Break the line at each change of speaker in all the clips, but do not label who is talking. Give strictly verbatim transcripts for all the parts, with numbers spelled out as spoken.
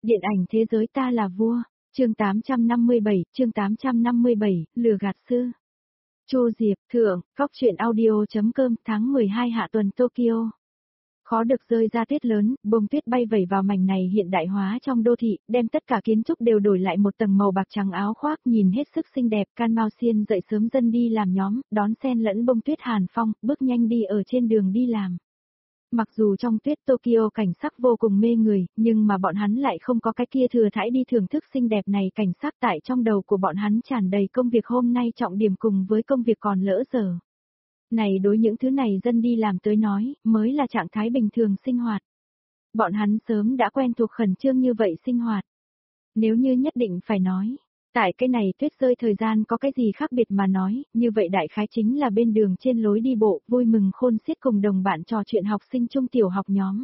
Điện ảnh thế giới ta là vua, chương tám trăm năm mươi bảy, chương tám trăm năm mươi bảy, lừa gạt sư. Chu Diệp, thượng, góc truyện audio.com, tháng mười hai hạ tuần Tokyo. Khó được rơi ra tuyết lớn, bông tuyết bay vẩy vào mảnh này hiện đại hóa trong đô thị, đem tất cả kiến trúc đều đổi lại một tầng màu bạc trắng áo khoác nhìn hết sức xinh đẹp. Can Mao Xiên dậy sớm dân đi làm nhóm, đón xen lẫn bông tuyết hàn phong, bước nhanh đi ở trên đường đi làm. Mặc dù trong tuyết Tokyo cảnh sắc vô cùng mê người, nhưng mà bọn hắn lại không có cái kia thừa thãi đi thưởng thức xinh đẹp này. Cảnh sắc tại trong đầu của bọn hắn tràn đầy công việc hôm nay trọng điểm cùng với công việc còn lỡ giờ. Này đối những thứ này dân đi làm tới nói, mới là trạng thái bình thường sinh hoạt. Bọn hắn sớm đã quen thuộc khẩn trương như vậy sinh hoạt. Nếu như nhất định phải nói, tại cái này tuyết rơi thời gian có cái gì khác biệt mà nói, như vậy đại khái chính là bên đường trên lối đi bộ, vui mừng khôn xiết cùng đồng bạn trò chuyện học sinh trung tiểu học nhóm.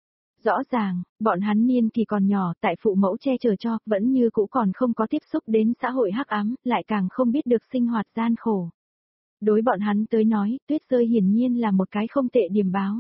Rõ ràng, bọn hắn niên kỳ còn nhỏ tại phụ mẫu che chở cho, vẫn như cũ còn không có tiếp xúc đến xã hội hắc ám, lại càng không biết được sinh hoạt gian khổ. Đối bọn hắn tới nói, tuyết rơi hiển nhiên là một cái không tệ điểm báo.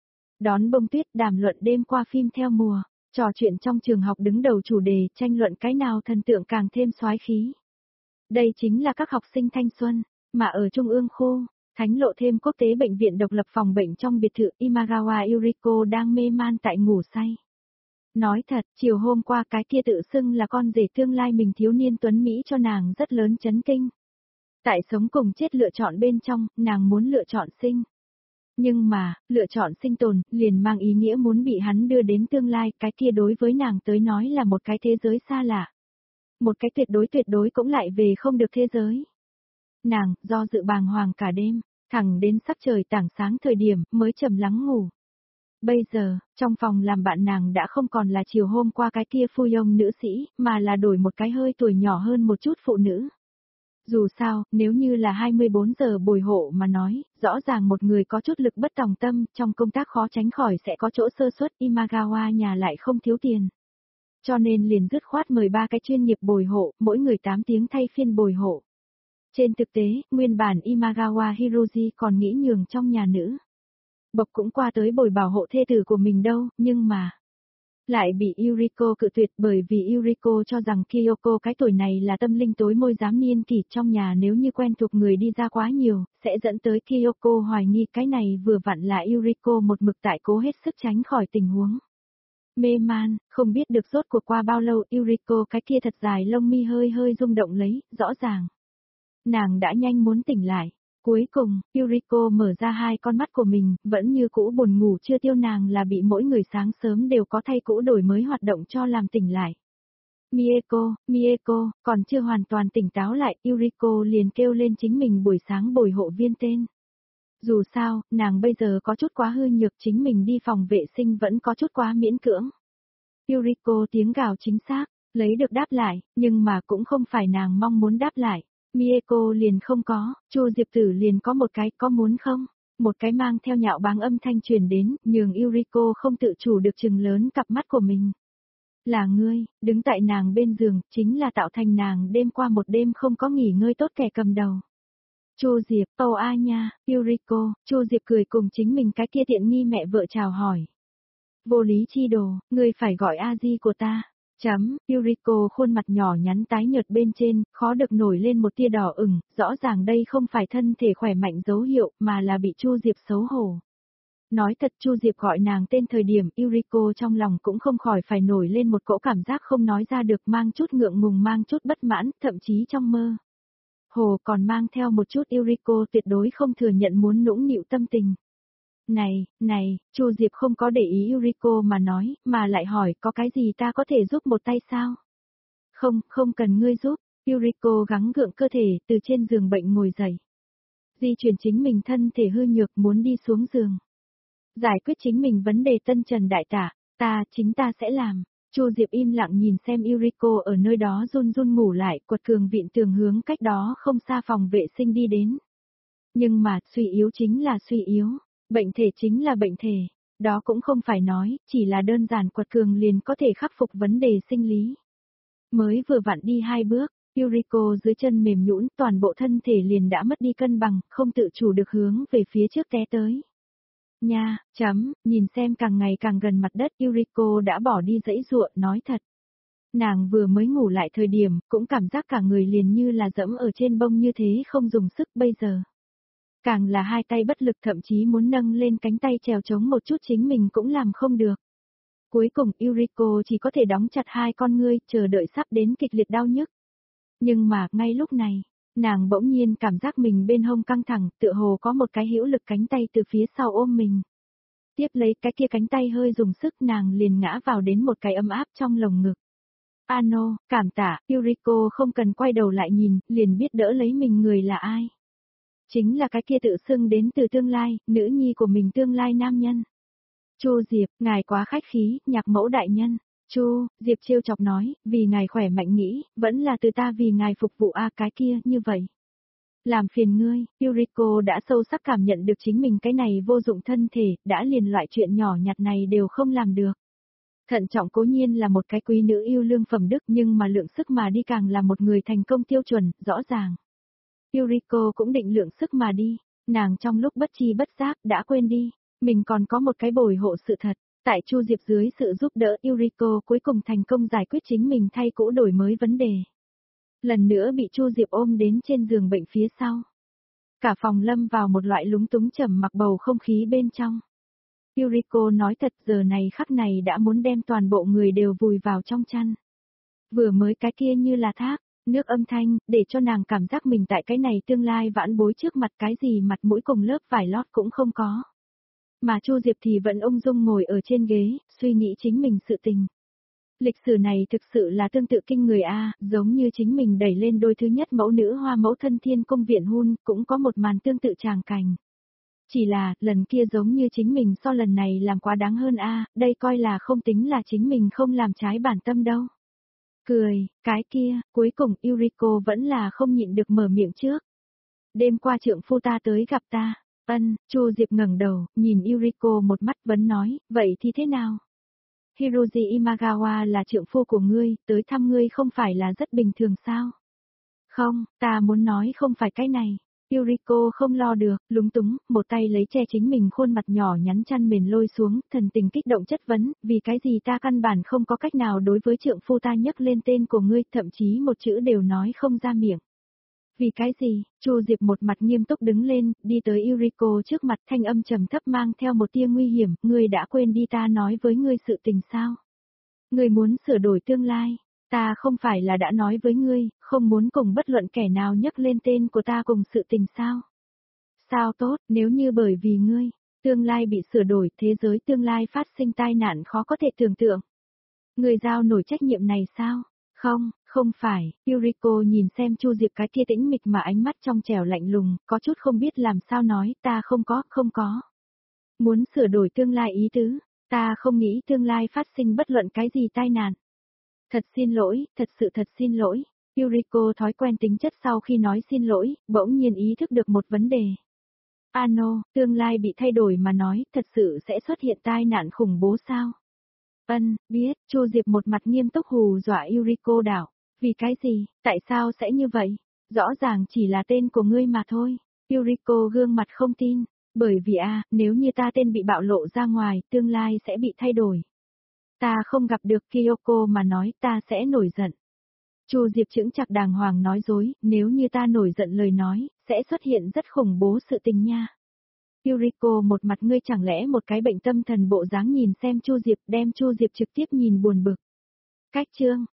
Đón bông tuyết, đàm luận đêm qua phim theo mùa, trò chuyện trong trường học đứng đầu chủ đề, tranh luận cái nào thần tượng càng thêm soái khí. Đây chính là các học sinh thanh xuân, mà ở Trung ương khu, Thánh Lộ thêm quốc tế bệnh viện độc lập phòng bệnh trong biệt thự Imagawa Yuriko đang mê man tại ngủ say. Nói thật, chiều hôm qua cái kia tự xưng là con rể tương lai mình thiếu niên tuấn Mỹ cho nàng rất lớn chấn kinh. Tại sống cùng chết lựa chọn bên trong, nàng muốn lựa chọn sinh. Nhưng mà, lựa chọn sinh tồn, liền mang ý nghĩa muốn bị hắn đưa đến tương lai, cái kia đối với nàng tới nói là một cái thế giới xa lạ. Một cái tuyệt đối tuyệt đối cũng lại về không được thế giới. Nàng, do dự bàng hoàng cả đêm, thẳng đến sắc trời tảng sáng thời điểm, mới trầm lắng ngủ. Bây giờ, trong phòng làm bạn nàng đã không còn là chiều hôm qua cái kia phu yông nữ sĩ, mà là đổi một cái hơi tuổi nhỏ hơn một chút phụ nữ. Dù sao, nếu như là hai mươi bốn giờ bồi hộ mà nói, rõ ràng một người có chút lực bất tòng tâm, trong công tác khó tránh khỏi sẽ có chỗ sơ suất. Imagawa nhà lại không thiếu tiền. Cho nên liền dứt khoát mời ba cái chuyên nghiệp bồi hộ, mỗi người tám tiếng thay phiên bồi hộ. Trên thực tế, nguyên bản Imagawa Hiroji còn nghĩ nhường trong nhà nữ bộc cũng qua tới bồi bảo hộ thê tử của mình đâu, nhưng mà lại bị Yuriko cự tuyệt, bởi vì Yuriko cho rằng Kyoko cái tuổi này là tâm linh tối môi dám niên kỷ, trong nhà nếu như quen thuộc người đi ra quá nhiều, sẽ dẫn tới Kyoko hoài nghi. Cái này vừa vặn là Yuriko một mực tại cố hết sức tránh khỏi tình huống. Mê man, không biết được rốt cuộc qua bao lâu, Yuriko cái kia thật dài lông mi hơi hơi rung động lấy, rõ ràng nàng đã nhanh muốn tỉnh lại. Cuối cùng, Yuriko mở ra hai con mắt của mình, vẫn như cũ buồn ngủ chưa tiêu, nàng là bị mỗi người sáng sớm đều có thay cũ đổi mới hoạt động cho làm tỉnh lại. Mieko, Mieko, còn chưa hoàn toàn tỉnh táo lại, Yuriko liền kêu lên chính mình buổi sáng bồi hộ viên tên. Dù sao, nàng bây giờ có chút quá hư nhược, chính mình đi phòng vệ sinh vẫn có chút quá miễn cưỡng. Yuriko tiếng gào chính xác, lấy được đáp lại, nhưng mà cũng không phải nàng mong muốn đáp lại. Mieko liền không có, Chu Diệp Tử liền có một cái, có muốn không? Một cái mang theo nhạo báng âm thanh truyền đến, nhường Yuriko không tự chủ được trừng lớn cặp mắt của mình. Là ngươi, đứng tại nàng bên giường, chính là tạo thành nàng đêm qua một đêm không có nghỉ ngơi tốt kẻ cầm đầu. Chu Diệp, ồ a nha, Yuriko, Chu Diệp cười cùng chính mình cái kia tiện nghi mẹ vợ chào hỏi. Vô lý chi đồ, ngươi phải gọi A-di của ta. Chấm, Yuriko khuôn mặt nhỏ nhắn tái nhợt bên trên, khó được nổi lên một tia đỏ ửng, rõ ràng đây không phải thân thể khỏe mạnh dấu hiệu, mà là bị Chu Diệp xấu hổ. Nói thật, Chu Diệp gọi nàng tên thời điểm, Yuriko trong lòng cũng không khỏi phải nổi lên một cỗ cảm giác không nói ra được, mang chút ngượng ngùng, mang chút bất mãn, thậm chí trong mơ hồ còn mang theo một chút Yuriko tuyệt đối không thừa nhận muốn nũng nịu tâm tình. Này, này, Chu Diệp không có để ý Yuriko mà nói, mà lại hỏi có cái gì ta có thể giúp một tay sao? Không, không cần ngươi giúp, Yuriko gắng gượng cơ thể từ trên giường bệnh ngồi dậy. Di chuyển chính mình thân thể hư nhược muốn đi xuống giường. Giải quyết chính mình vấn đề tân trần đại tả, ta, chính ta sẽ làm. Chu Diệp im lặng nhìn xem Yuriko ở nơi đó run run ngủ lại, quật cường vịn tường hướng cách đó không xa phòng vệ sinh đi đến. Nhưng mà, suy yếu chính là suy yếu. Bệnh thể chính là bệnh thể, đó cũng không phải nói, chỉ là đơn giản quật cường liền có thể khắc phục vấn đề sinh lý. Mới vừa vặn đi hai bước, Yuriko dưới chân mềm nhũn, toàn bộ thân thể liền đã mất đi cân bằng, không tự chủ được hướng về phía trước té tới. Nha, chấm, nhìn xem càng ngày càng gần mặt đất, Yuriko đã bỏ đi dãy dụa, nói thật. Nàng vừa mới ngủ lại thời điểm, cũng cảm giác cả người liền như là dẫm ở trên bông như thế không dùng sức bây giờ. Càng là hai tay bất lực thậm chí muốn nâng lên cánh tay trèo chống một chút chính mình cũng làm không được. Cuối cùng Yuriko chỉ có thể đóng chặt hai con ngươi, chờ đợi sắp đến kịch liệt đau nhức. Nhưng mà, ngay lúc này, nàng bỗng nhiên cảm giác mình bên hông căng thẳng, tựa hồ có một cái hữu lực cánh tay từ phía sau ôm mình. Tiếp lấy cái kia cánh tay hơi dùng sức nàng liền ngã vào đến một cái ấm áp trong lồng ngực. Ano, cảm tạ, Yuriko không cần quay đầu lại nhìn, liền biết đỡ lấy mình người là ai. Chính là cái kia tự xưng đến từ tương lai, nữ nhi của mình tương lai nam nhân. Chu Diệp, ngài quá khách khí, nhạc mẫu đại nhân. Chu, Diệp trêu chọc nói, vì ngài khỏe mạnh nghĩ, vẫn là từ ta vì ngài phục vụ a cái kia, như vậy. Làm phiền ngươi, Yuriko đã sâu sắc cảm nhận được chính mình cái này vô dụng thân thể, đã liền loại chuyện nhỏ nhặt này đều không làm được. Thận trọng cố nhiên là một cái quý nữ yêu lương phẩm đức nhưng mà lượng sức mà đi càng là một người thành công tiêu chuẩn, rõ ràng. Yuriko cũng định lượng sức mà đi, nàng trong lúc bất chi bất giác đã quên đi, mình còn có một cái bồi hộ sự thật. Tại Chu Diệp dưới sự giúp đỡ Yuriko cuối cùng thành công giải quyết chính mình thay cũ đổi mới vấn đề. Lần nữa bị Chu Diệp ôm đến trên giường bệnh phía sau. Cả phòng lâm vào một loại lúng túng trầm mặc bầu không khí bên trong. Yuriko nói thật giờ này khắc này đã muốn đem toàn bộ người đều vùi vào trong chăn. Vừa mới cái kia như là thác, nước âm thanh, để cho nàng cảm giác mình tại cái này tương lai vãn bối trước mặt cái gì mặt mũi cùng lớp vải lót cũng không có. Mà Chu Diệp thì vẫn ung dung ngồi ở trên ghế, suy nghĩ chính mình sự tình. Lịch sử này thực sự là tương tự kinh người a, giống như chính mình đẩy lên đôi thứ nhất mẫu nữ hoa mẫu thân thiên cung viện hôn, cũng có một màn tương tự tràng cảnh. Chỉ là, lần kia giống như chính mình so lần này làm quá đáng hơn a, đây coi là không tính là chính mình không làm trái bản tâm đâu. Cười, cái kia, cuối cùng Yuriko vẫn là không nhịn được mở miệng trước. Đêm qua trượng phu ta tới gặp ta. Ân, Chu Diệp ngẩng đầu, nhìn Yuriko một mắt vấn nói, vậy thì thế nào? Hiroji Imagawa là trượng phu của ngươi, tới thăm ngươi không phải là rất bình thường sao? Không, ta muốn nói không phải cái này. Yuriko không lo được, lúng túng, một tay lấy che chính mình khuôn mặt nhỏ nhắn chăn mền lôi xuống, thần tình kích động chất vấn, vì cái gì ta căn bản không có cách nào đối với trượng phu ta nhắc lên tên của ngươi, thậm chí một chữ đều nói không ra miệng. Vì cái gì? Chu Diệp một mặt nghiêm túc đứng lên, đi tới Yuriko trước mặt thanh âm trầm thấp mang theo một tia nguy hiểm, ngươi đã quên đi ta nói với ngươi sự tình sao? Ngươi muốn sửa đổi tương lai, ta không phải là đã nói với ngươi, không muốn cùng bất luận kẻ nào nhắc lên tên của ta cùng sự tình sao? Sao tốt, nếu như bởi vì ngươi, tương lai bị sửa đổi, thế giới tương lai phát sinh tai nạn khó có thể tưởng tượng. Ngươi giao nổi trách nhiệm này sao? Không, không phải, Yuriko nhìn xem Chu Diệp cái kia tĩnh mịch mà ánh mắt trong trẻo lạnh lùng, có chút không biết làm sao nói, ta không có, không có. Muốn sửa đổi tương lai ý tứ, ta không nghĩ tương lai phát sinh bất luận cái gì tai nạn. Thật xin lỗi, thật sự thật xin lỗi. Yuriko thói quen tính chất sau khi nói xin lỗi, bỗng nhiên ý thức được một vấn đề. Ano, tương lai bị thay đổi mà nói, thật sự sẽ xuất hiện tai nạn khủng bố sao? Ân, biết, Chu Diệp một mặt nghiêm túc hù dọa Yuriko đảo. Vì cái gì, tại sao sẽ như vậy? Rõ ràng chỉ là tên của ngươi mà thôi. Yuriko gương mặt không tin. Bởi vì a, à, nếu như ta tên bị bạo lộ ra ngoài, tương lai sẽ bị thay đổi. Ta không gặp được Kyoko mà nói ta sẽ nổi giận. Chu Diệp chững chạc đàng hoàng nói dối, nếu như ta nổi giận lời nói, sẽ xuất hiện rất khủng bố sự tình nha. Yuriko một mặt ngươi chẳng lẽ một cái bệnh tâm thần bộ dáng nhìn xem Chu Diệp đem Chu Diệp trực tiếp nhìn buồn bực. Cách chương,